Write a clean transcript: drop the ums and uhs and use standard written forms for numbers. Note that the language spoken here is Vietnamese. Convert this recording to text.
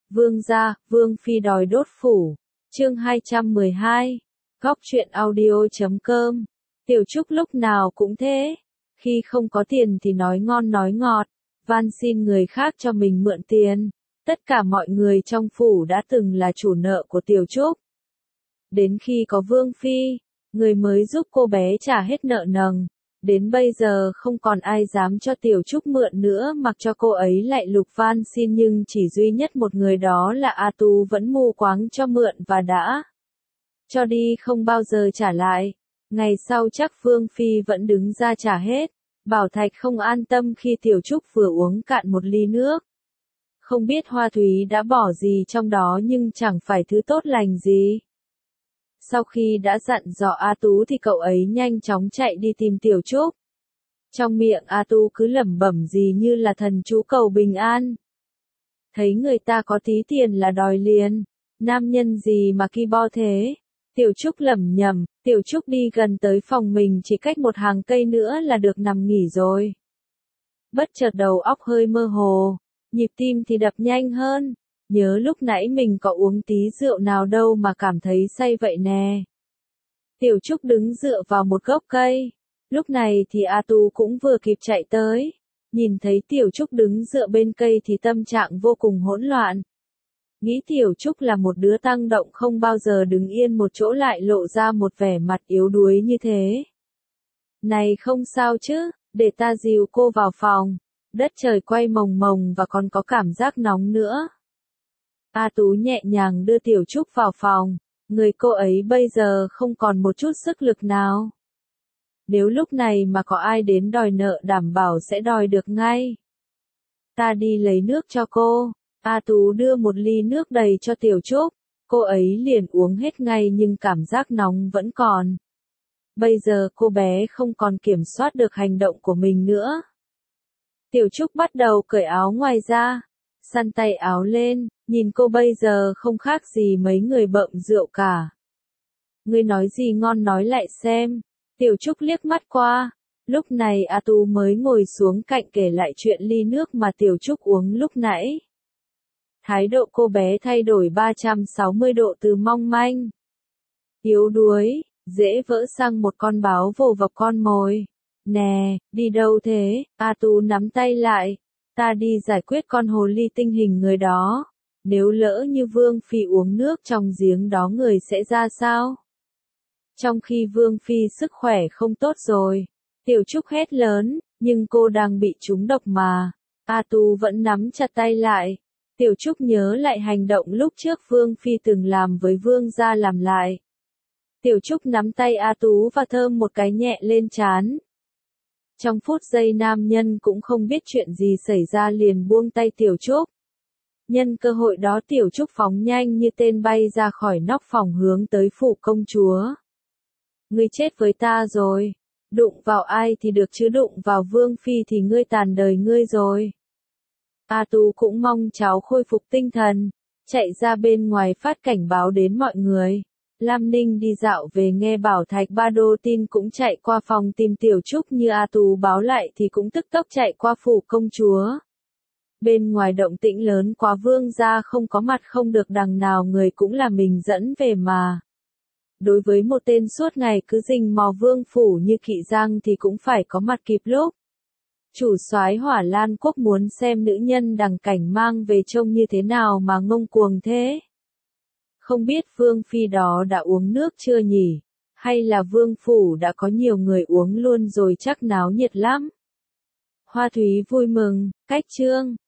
Vương gia, Vương phi đòi đốt phủ. Chương 212. Góc truyện audio.com. Tiểu Trúc lúc nào cũng thế, khi không có tiền thì nói ngon nói ngọt, van xin người khác cho mình mượn tiền. Tất cả mọi người trong phủ đã từng là chủ nợ của Tiểu Trúc. Đến khi có Vương phi, người mới giúp cô bé trả hết nợ nần. Đến bây giờ không còn ai dám cho Tiểu Trúc mượn nữa, mặc cho cô ấy lại lục van xin, nhưng chỉ duy nhất một người, đó là A Tú, vẫn mù quáng cho mượn và đã cho đi không bao giờ trả lại. Ngày sau chắc Vương phi vẫn đứng ra trả hết. Bảo Thạch không an tâm khi Tiểu Trúc vừa uống cạn một ly nước. Không biết hoa thúy đã bỏ gì trong đó, nhưng chẳng phải thứ tốt lành gì. Sau khi đã dặn dò A Tú thì cậu ấy nhanh chóng chạy đi tìm Tiểu Trúc. Trong miệng A Tú cứ lẩm bẩm gì như là thần chú cầu bình an. Thấy người ta có tí tiền là đòi liền. Nam nhân gì mà ki bo thế? Tiểu Trúc lẩm nhẩm. Tiểu Trúc đi gần tới phòng mình, chỉ cách một hàng cây nữa là được nằm nghỉ rồi. Bất chợt đầu óc hơi mơ hồ, nhịp tim thì đập nhanh hơn. Nhớ lúc nãy mình có uống tí rượu nào đâu mà cảm thấy say vậy nè. Tiểu Trúc đứng dựa vào một gốc cây. Lúc này thì A Tú cũng vừa kịp chạy tới. Nhìn thấy Tiểu Trúc đứng dựa bên cây thì tâm trạng vô cùng hỗn loạn. Nghĩ Tiểu Trúc là một đứa tăng động, không bao giờ đứng yên một chỗ lại lộ ra một vẻ mặt yếu đuối như thế. Này không sao chứ, để ta dìu cô vào phòng. Đất trời quay mồng mồng và còn có cảm giác nóng nữa. A Tú nhẹ nhàng đưa Tiểu Trúc vào phòng. Người cô ấy bây giờ không còn một chút sức lực nào. Nếu lúc này mà có ai đến đòi nợ, đảm bảo sẽ đòi được ngay. Ta đi lấy nước cho cô. A Tú đưa một ly nước đầy cho Tiểu Trúc. Cô ấy liền uống hết ngay, nhưng cảm giác nóng vẫn còn. Bây giờ cô bé không còn kiểm soát được hành động của mình nữa. Tiểu Trúc bắt đầu cởi áo ngoài ra, xăn tay áo lên, nhìn cô bây giờ không khác gì mấy người bợm rượu cả. Ngươi nói gì ngon nói lại xem. Tiểu Trúc liếc mắt qua. Lúc này A Tú mới ngồi xuống cạnh kể lại chuyện ly nước mà Tiểu Trúc uống lúc nãy. Thái độ cô bé thay đổi 360 độ, từ mong manh, yếu đuối, dễ vỡ sang một con báo vồ vập con mồi. Nè, đi đâu thế? A Tú nắm tay lại. Ta đi giải quyết con hồ ly tinh hình người đó. Nếu lỡ như Vương phi uống nước trong giếng đó, người sẽ ra sao? Trong khi Vương phi sức khỏe không tốt rồi. Tiểu Trúc hét lớn, nhưng cô đang bị trúng độc mà. A Tú vẫn nắm chặt tay lại. Tiểu Trúc nhớ lại hành động lúc trước Vương phi từng làm với Vương gia, làm lại. Tiểu Trúc nắm tay A Tú và thơm một cái nhẹ lên trán. Trong phút giây nam nhân cũng không biết chuyện gì xảy ra liền buông tay Tiểu Trúc. Nhân cơ hội đó Tiểu Trúc phóng nhanh như tên bay ra khỏi nóc phòng hướng tới phủ công chúa. Ngươi chết với ta rồi. Đụng vào ai thì được chứ đụng vào Vương phi thì ngươi tàn đời ngươi rồi. A Tú cũng mong cháu khôi phục tinh thần, chạy ra bên ngoài phát cảnh báo đến mọi người. Lam Ninh đi dạo về nghe Bảo Thạch Ba Đô tin cũng chạy qua phòng tìm Tiểu Trúc như A Tú báo lại thì cũng tức tốc chạy qua phủ công chúa. Bên ngoài động tĩnh lớn quá, Vương gia không có mặt, không được đằng nào người cũng là mình dẫn về mà. Đối với một tên suốt ngày cứ rình mò vương phủ như Kỵ Giang thì cũng phải có mặt kịp lúc. Chủ soái Hỏa Lan Quốc muốn xem nữ nhân đằng cảnh mang về trông như thế nào mà ngông cuồng thế. Không biết Vương phi đó đã uống nước chưa nhỉ? Hay là vương phủ đã có nhiều người uống luôn rồi, chắc náo nhiệt lắm. Hoa Thúy vui mừng, cách chương.